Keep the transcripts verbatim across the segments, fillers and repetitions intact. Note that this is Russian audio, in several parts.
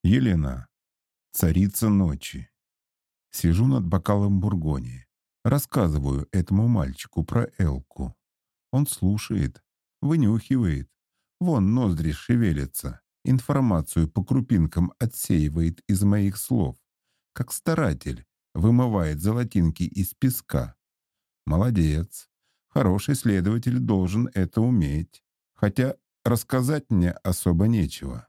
Елена, царица ночи. Сижу над бокалом бургони. Рассказываю этому мальчику про Элку. Он слушает, вынюхивает. Вон ноздри шевелятся. Информацию по крупинкам отсеивает из моих слов. Как старатель вымывает золотинки из песка. Молодец. Хороший следователь должен это уметь. Хотя рассказать мне особо нечего.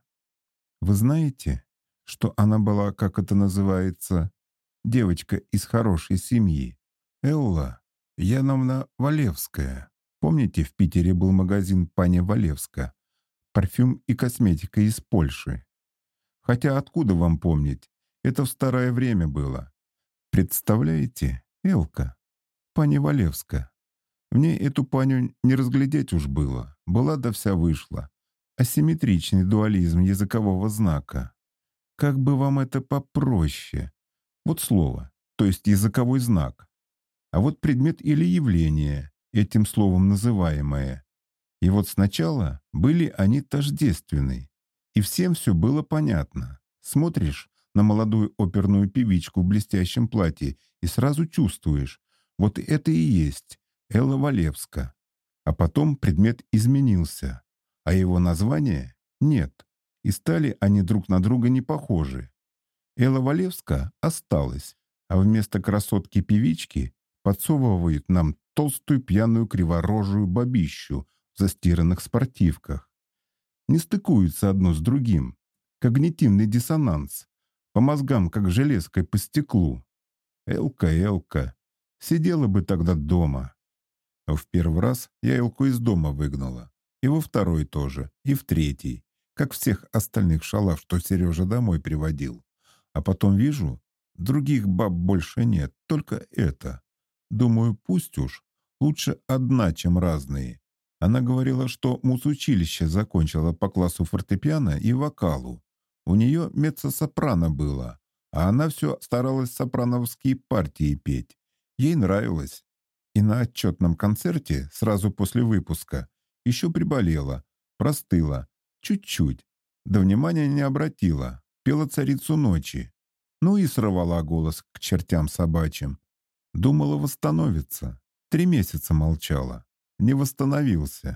Вы знаете, что она была, как это называется, девочка из хорошей семьи? Элла Яновна Валевская. Помните, в Питере был магазин пани Валевска? Парфюм и косметика из Польши. Хотя откуда вам помнить? Это в старое время было. Представляете, Элка, пани Валевска. В ней эту паню не разглядеть уж было. Была да вся вышла. Асимметричный дуализм языкового знака. Как бы вам это попроще? Вот слово, то есть языковой знак. А вот предмет или явление, этим словом называемое. И вот сначала были они тождественны. И всем все было понятно. Смотришь на молодую оперную певичку в блестящем платье и сразу чувствуешь, вот это и есть Элла Валевска. А потом предмет изменился, а его название нет. И стали они друг на друга не похожи. Элла Валевска осталась, а вместо красотки-певички подсовывают нам толстую пьяную криворожую бабищу в застиранных спортивках. Не стыкуются одно с другим. Когнитивный диссонанс. По мозгам, как железкой по стеклу. Элка, Элка, сидела бы тогда дома. А в первый раз я Элку из дома выгнала. И во второй тоже, и в третий. Как всех остальных шалав, что Сережа домой приводил. А потом вижу, других баб больше нет, только это. Думаю, пусть уж, лучше одна, чем разные. Она говорила, что муз-училище закончила по классу фортепиано и вокалу. У нее меццо-сопрано было, а она все старалась сопрановские партии петь. Ей нравилось. И на отчетном концерте, сразу после выпуска, еще приболела, простыла, чуть-чуть. Да внимания не обратила, пела царицу ночи. Ну и сорвала голос к чертям собачьим. Думала, восстановится. Три месяца молчала. Не восстановился.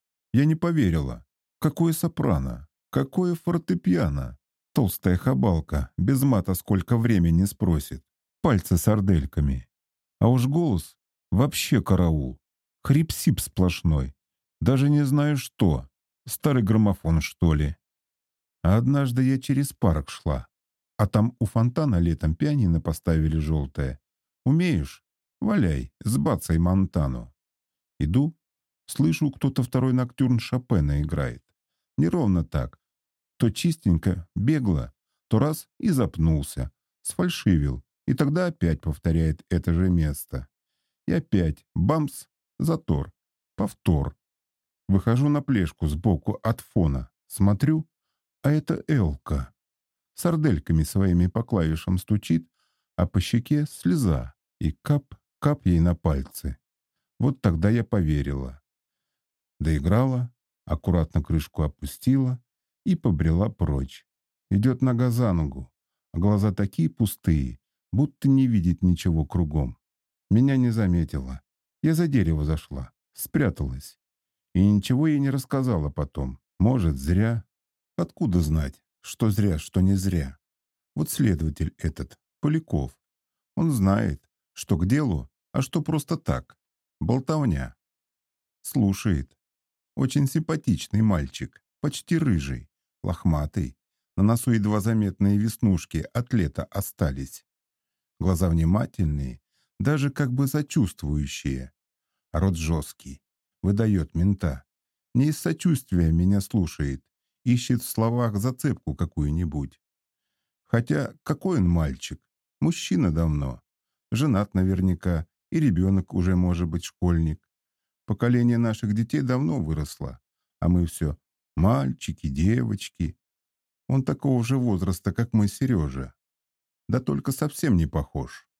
Я не поверила. Какое сопрано? Какое фортепиано? Толстая хабалка, без мата сколько времени спросит. Пальцы с ордельками. А уж голос вообще караул. Хрип-сип сплошной. Даже не знаю что. Старый граммофон, что ли. А однажды я через парк шла. А там у фонтана летом пианино поставили желтое. Умеешь? Валяй, сбацай Монтану. Иду, слышу, кто-то второй ноктюрн Шопена играет. Неровно так. То чистенько, бегло, то раз и запнулся, сфальшивил, и тогда опять повторяет это же место. И опять бамс, затор, повтор. Выхожу на плешку сбоку от фона, смотрю, а это Элка. С ордельками своими по клавишам стучит, а по щеке слеза, и кап-кап ей на пальцы. Вот тогда я поверила. Доиграла, аккуратно крышку опустила и побрела прочь. Идет нога за ногу, а глаза такие пустые, будто не видит ничего кругом. Меня не заметила. Я за дерево зашла, спряталась. И ничего ей не рассказала потом. Может, зря. Откуда знать, что зря, что не зря? Вот следователь этот, Поляков. Он знает, что к делу, а что просто так. Болтовня. Слушает. Очень симпатичный мальчик, почти рыжий, лохматый. На носу едва заметные веснушки от лета остались. Глаза внимательные, даже как бы сочувствующие. Рот жесткий, выдает мента. Не из сочувствия меня слушает, ищет в словах зацепку какую-нибудь. Хотя какой он мальчик? Мужчина давно. Женат наверняка, и ребенок уже может быть школьник. Поколение наших детей давно выросло, а мы все мальчики, девочки. Он такого же возраста, как мой Сережа. Да только совсем не похож.